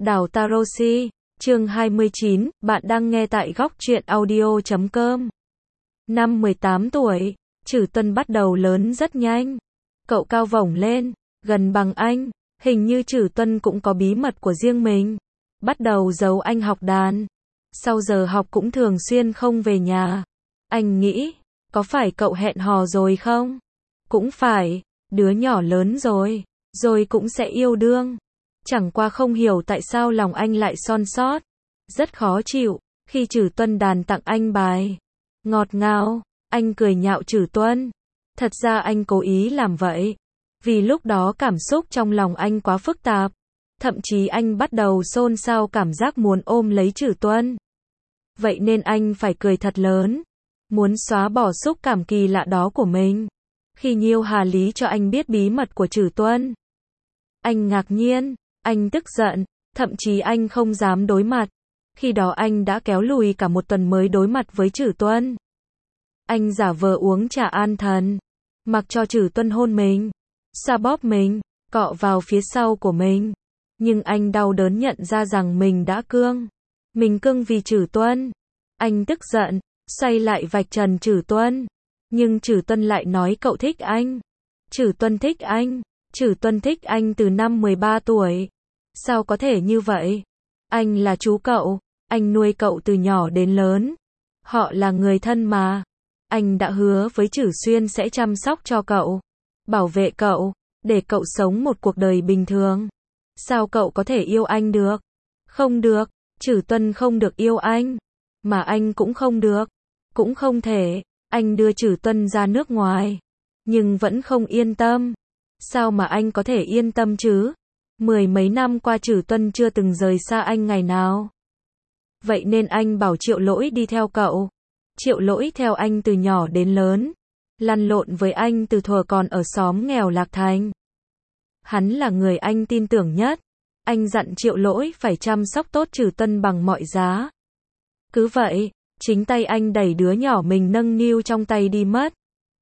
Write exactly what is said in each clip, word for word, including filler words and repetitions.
Đào Tarosi, chương hai mươi chín, bạn đang nghe tại góc truyện audio chấm com. Năm mười tám tuổi, Trử Tuân bắt đầu lớn rất nhanh. Cậu cao vổng lên, gần bằng anh, hình như Trử Tuân cũng có bí mật của riêng mình. Bắt đầu giấu anh học đàn. Sau giờ học cũng thường xuyên không về nhà. Anh nghĩ, có phải cậu hẹn hò rồi không? Cũng phải, đứa nhỏ lớn rồi, rồi cũng sẽ yêu đương. Chẳng qua không hiểu tại sao lòng anh lại son sót. Rất khó chịu, khi Trử Tuân đàn tặng anh bài ngọt ngào, anh cười nhạo Trử Tuân. Thật ra anh cố ý làm vậy. Vì lúc đó cảm xúc trong lòng anh quá phức tạp. Thậm chí anh bắt đầu xôn xao cảm giác muốn ôm lấy Trử Tuân. Vậy nên anh phải cười thật lớn. Muốn xóa bỏ xúc cảm kỳ lạ đó của mình. Khi Nhiêu Hà Lý cho anh biết bí mật của Trử Tuân. Anh ngạc nhiên, anh tức giận, thậm chí anh không dám đối mặt. Khi đó anh đã kéo lùi cả một tuần mới đối mặt với Trử Tuân. Anh giả vờ uống trà an thần, mặc cho Trử Tuân hôn mình, xoa bóp mình, cọ vào phía sau của mình. Nhưng anh đau đớn nhận ra rằng mình đã cương. Mình cưng vì Trử Tuân. Anh tức giận, xoay lại vạch trần Trử Tuân. Nhưng Trử Tuân lại nói cậu thích anh. Trử Tuân thích anh. Trử Tuân thích anh từ năm mười ba tuổi. Sao có thể như vậy? Anh là chú cậu. Anh nuôi cậu từ nhỏ đến lớn. Họ là người thân mà. Anh đã hứa với Trử Xuyên sẽ chăm sóc cho cậu. Bảo vệ cậu. Để cậu sống một cuộc đời bình thường. Sao cậu có thể yêu anh được? Không được. Trử Tuân không được yêu anh. Mà anh cũng không được. Cũng không thể. Anh đưa Trử Tuân ra nước ngoài. Nhưng vẫn không yên tâm. Sao mà anh có thể yên tâm chứ? Mười mấy năm qua Trử Tuân chưa từng rời xa anh ngày nào. Vậy nên anh bảo Triệu Lỗi đi theo cậu. Triệu Lỗi theo anh từ nhỏ đến lớn. Lăn lộn với anh từ thuở còn ở xóm nghèo Lạc Thành. Hắn là người anh tin tưởng nhất. Anh dặn Triệu Lỗi phải chăm sóc tốt Trử Tuân bằng mọi giá. Cứ vậy, chính tay anh đẩy đứa nhỏ mình nâng niu trong tay đi mất.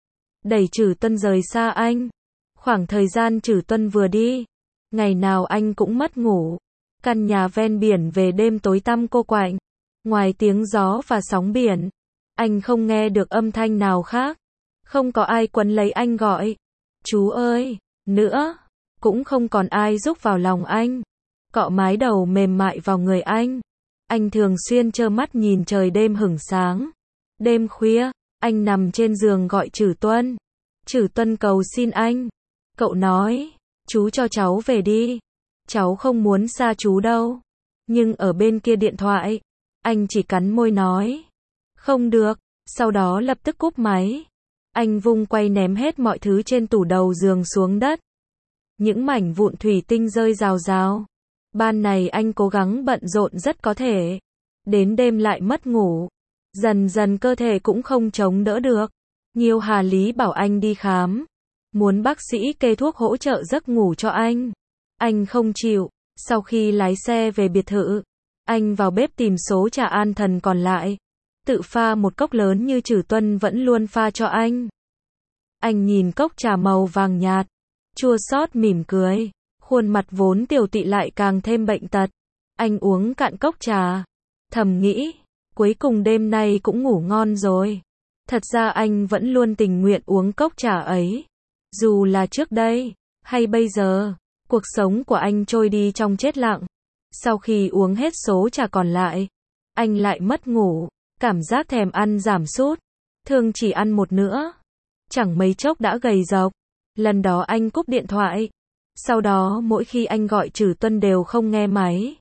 Đẩy Trử Tuân rời xa anh. Khoảng thời gian Trử Tuân vừa đi, ngày nào anh cũng mất ngủ. Căn nhà ven biển về đêm tối tăm cô quạnh. Ngoài tiếng gió và sóng biển, anh không nghe được âm thanh nào khác. Không có ai quấn lấy anh gọi. Chú ơi, nữa. Cũng không còn ai rúc vào lòng anh. Cọ mái đầu mềm mại vào người anh. Anh thường xuyên trơ mắt nhìn trời đêm hửng sáng. Đêm khuya, anh nằm trên giường gọi Trử Tuân. Trử Tuân cầu xin anh. Cậu nói, chú cho cháu về đi. Cháu không muốn xa chú đâu. Nhưng ở bên kia điện thoại, anh chỉ cắn môi nói. Không được, sau đó lập tức cúp máy. Anh vung quay ném hết mọi thứ trên tủ đầu giường xuống đất. Những mảnh vụn thủy tinh rơi rào rào. Ban này anh cố gắng bận rộn rất có thể. Đến đêm lại mất ngủ. Dần dần cơ thể cũng không chống đỡ được. Nhiêu Hà Lý bảo anh đi khám. Muốn bác sĩ kê thuốc hỗ trợ giấc ngủ cho anh. Anh không chịu. Sau khi lái xe về biệt thự, anh vào bếp tìm số trà an thần còn lại. Tự pha một cốc lớn như Trử Tuân vẫn luôn pha cho anh. Anh nhìn cốc trà màu vàng nhạt, chua xót mỉm cười. Khuôn mặt vốn tiều tụy lại càng thêm bệnh tật. Anh uống cạn cốc trà. Thầm nghĩ, cuối cùng đêm nay cũng ngủ ngon rồi. Thật ra anh vẫn luôn tình nguyện uống cốc trà ấy. Dù là trước đây, hay bây giờ, cuộc sống của anh trôi đi trong chết lặng. Sau khi uống hết số trà còn lại, anh lại mất ngủ, cảm giác thèm ăn giảm sút. Thường chỉ ăn một nữa. Chẳng mấy chốc đã gầy rộc. Lần đó anh cúp điện thoại. Sau đó mỗi khi anh gọi Trử Tuân đều không nghe máy.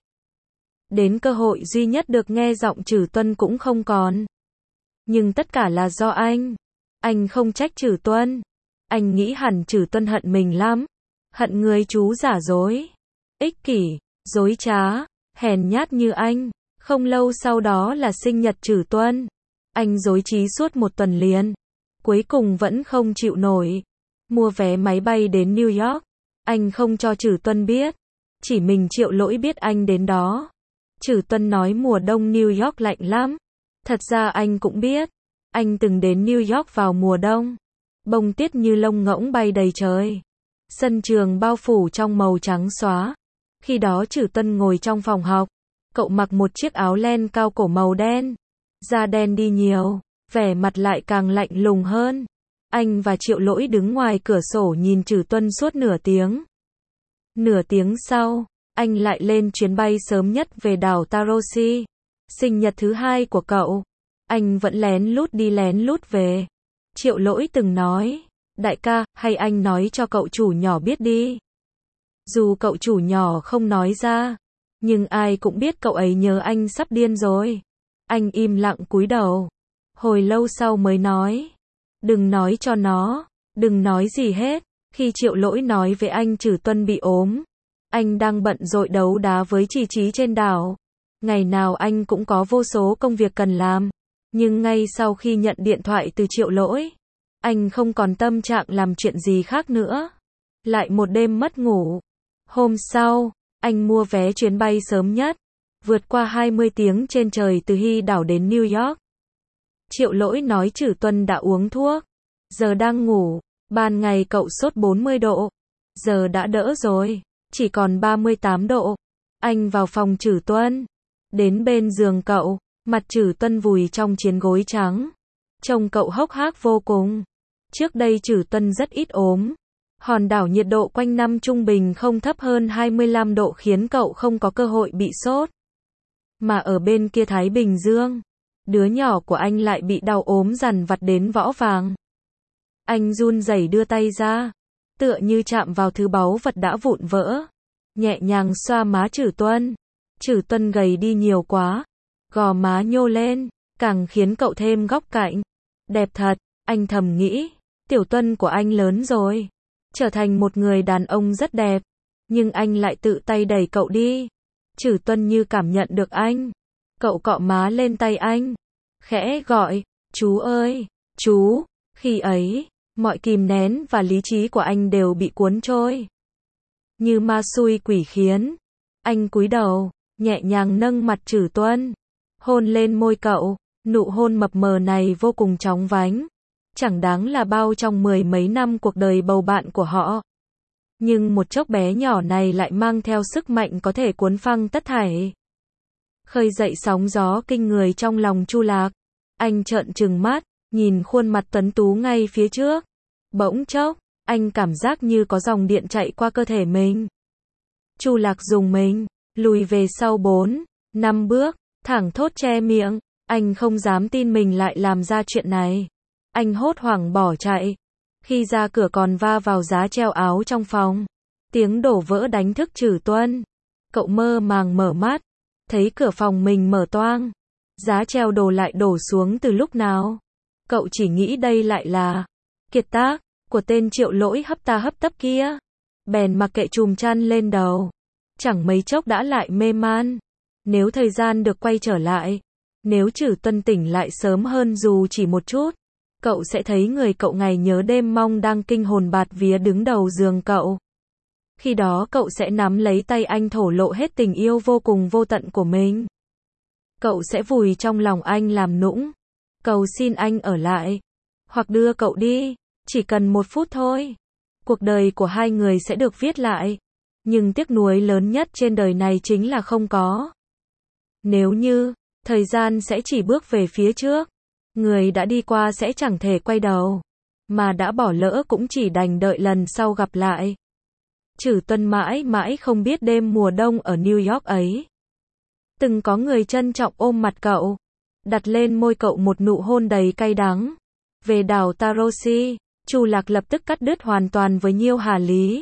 Đến cơ hội duy nhất được nghe giọng Trử Tuân cũng không còn. Nhưng tất cả là do anh. Anh không trách Trử Tuân. Anh nghĩ hẳn Trử Tuân hận mình lắm. Hận người chú giả dối, ích kỷ, dối trá, hèn nhát như anh. Không lâu sau đó là sinh nhật Trử Tuân. Anh dối trí suốt một tuần liền. Cuối cùng vẫn không chịu nổi. Mua vé máy bay đến New York. Anh không cho Trử Tuân biết. Chỉ mình Triệu Lỗi biết anh đến đó. Trử Tuân nói mùa đông New York lạnh lắm. Thật ra anh cũng biết. Anh từng đến New York vào mùa đông. Bông tuyết như lông ngỗng bay đầy trời. Sân trường bao phủ trong màu trắng xóa. Khi đó Trử Tuân ngồi trong phòng học. Cậu mặc một chiếc áo len cao cổ màu đen. Da đen đi nhiều, vẻ mặt lại càng lạnh lùng hơn. Anh và Triệu Lỗi đứng ngoài cửa sổ nhìn Trử Tuân suốt nửa tiếng. Nửa tiếng sau, anh lại lên chuyến bay sớm nhất về đảo Tarosi. Sinh nhật thứ hai của cậu, anh vẫn lén lút đi lén lút về. Triệu Lỗi từng nói, đại ca, hay anh nói cho cậu chủ nhỏ biết đi. Dù cậu chủ nhỏ không nói ra, nhưng ai cũng biết cậu ấy nhớ anh sắp điên rồi. Anh im lặng cúi đầu. Hồi lâu sau mới nói, đừng nói cho nó, đừng nói gì hết. Khi Triệu Lỗi nói với anh Trử Tuân bị ốm, anh đang bận rộn đấu đá với Chi Chí trên đảo. Ngày nào anh cũng có vô số công việc cần làm. Nhưng ngay sau khi nhận điện thoại từ Triệu Lỗi, anh không còn tâm trạng làm chuyện gì khác nữa. Lại một đêm mất ngủ. Hôm sau, anh mua vé chuyến bay sớm nhất, vượt qua hai mươi tiếng trên trời từ Hy đảo đến New York. Triệu Lỗi nói Trử Tuân đã uống thuốc, giờ đang ngủ. Ban ngày cậu sốt bốn mươi độ, giờ đã đỡ rồi, chỉ còn ba mươi tám độ. Anh vào phòng Trử Tuân, đến bên giường cậu, mặt Trử Tuân vùi trong chiếc gối trắng. Trông cậu hốc hác vô cùng. Trước đây Trử Tuân rất ít ốm. Hòn đảo nhiệt độ quanh năm trung bình không thấp hơn hai mươi lăm độ khiến cậu không có cơ hội bị sốt. Mà ở bên kia Thái Bình Dương, đứa nhỏ của anh lại bị đau ốm dằn vặt đến võ vàng. Anh run rẩy đưa tay ra, tựa như chạm vào thứ báu vật đã vụn vỡ. Nhẹ nhàng xoa má Trử Tuân. Trử Tuân gầy đi nhiều quá, gò má nhô lên, càng khiến cậu thêm góc cạnh. Đẹp thật, anh thầm nghĩ, Tiểu Tuân của anh lớn rồi, trở thành một người đàn ông rất đẹp. Nhưng anh lại tự tay đẩy cậu đi. Trử Tuân như cảm nhận được anh. Cậu cọ má lên tay anh, khẽ gọi, chú ơi, chú. Khi ấy, mọi kìm nén và lý trí của anh đều bị cuốn trôi. Như ma xui quỷ khiến. Anh cúi đầu, nhẹ nhàng nâng mặt Trử Tuân, hôn lên môi cậu. Nụ hôn mập mờ này vô cùng chóng vánh. Chẳng đáng là bao trong mười mấy năm cuộc đời bầu bạn của họ. Nhưng một chốc bé nhỏ này lại mang theo sức mạnh có thể cuốn phăng tất thảy. Khơi dậy sóng gió kinh người trong lòng Chu Lạc. Anh trợn trừng mắt, nhìn khuôn mặt tuấn tú ngay phía trước. Bỗng chốc, anh cảm giác như có dòng điện chạy qua cơ thể mình. Chu Lạc dùng mình, lùi về sau bốn, năm bước, thẳng thốt che miệng. Anh không dám tin mình lại làm ra chuyện này. Anh hốt hoảng bỏ chạy. Khi ra cửa còn va vào giá treo áo trong phòng. Tiếng đổ vỡ đánh thức Trử Tuân. Cậu mơ màng mở mắt, thấy cửa phòng mình mở toang. Giá treo đồ lại đổ xuống từ lúc nào. Cậu chỉ nghĩ đây lại là kiệt tác của tên Triệu Lỗi hấp ta hấp tấp kia. Bèn mặc kệ chùm chăn lên đầu. Chẳng mấy chốc đã lại mê man. Nếu thời gian được quay trở lại, nếu Trử Tuân tỉnh lại sớm hơn dù chỉ một chút, cậu sẽ thấy người cậu ngày nhớ đêm mong đang kinh hồn bạt vía đứng đầu giường cậu. Khi đó cậu sẽ nắm lấy tay anh thổ lộ hết tình yêu vô cùng vô tận của mình. Cậu sẽ vùi trong lòng anh làm nũng, cầu xin anh ở lại, hoặc đưa cậu đi, chỉ cần một phút thôi. Cuộc đời của hai người sẽ được viết lại. Nhưng tiếc nuối lớn nhất trên đời này chính là không có. Nếu như, thời gian sẽ chỉ bước về phía trước. Người đã đi qua sẽ chẳng thể quay đầu. Mà đã bỏ lỡ cũng chỉ đành đợi lần sau gặp lại. Trử Tuân mãi mãi không biết đêm mùa đông ở New York ấy. Từng có người trân trọng ôm mặt cậu, đặt lên môi cậu một nụ hôn đầy cay đắng. Về đảo Tarosi, Chu Lạc lập tức cắt đứt hoàn toàn với Nhiêu Hà Lý.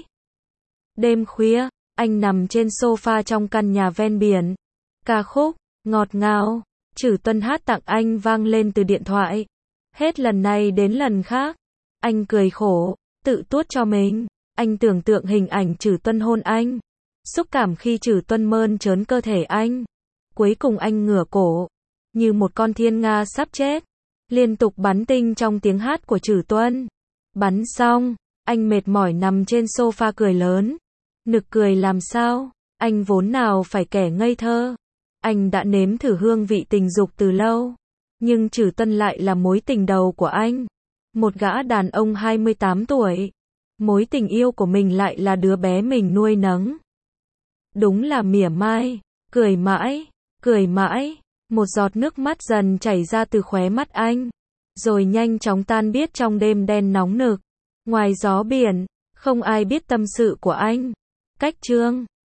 Đêm khuya, anh nằm trên sofa trong căn nhà ven biển. Ca khúc ngọt ngào Trử Tuân hát tặng anh vang lên từ điện thoại. Hết lần này đến lần khác, anh cười khổ, tự tuốt cho mình. Anh tưởng tượng hình ảnh Trử Tuân hôn anh, xúc cảm khi Trử Tuân mơn trớn cơ thể anh. Cuối cùng anh ngửa cổ, như một con thiên nga sắp chết, liên tục bắn tinh trong tiếng hát của Trử Tuân. Bắn xong, anh mệt mỏi nằm trên sofa cười lớn. Nực cười làm sao, anh vốn nào phải kẻ ngây thơ. Anh đã nếm thử hương vị tình dục từ lâu, nhưng Trử Tuân lại là mối tình đầu của anh. Một gã đàn ông hai mươi tám tuổi. Mối tình yêu của mình lại là đứa bé mình nuôi nấng. đúng là mỉa mai, cười mãi, cười mãi, một giọt nước mắt dần chảy ra từ khóe mắt anh, rồi nhanh chóng tan biết trong đêm đen nóng nực. Ngoài gió biển, không ai biết tâm sự của anh. Cách chương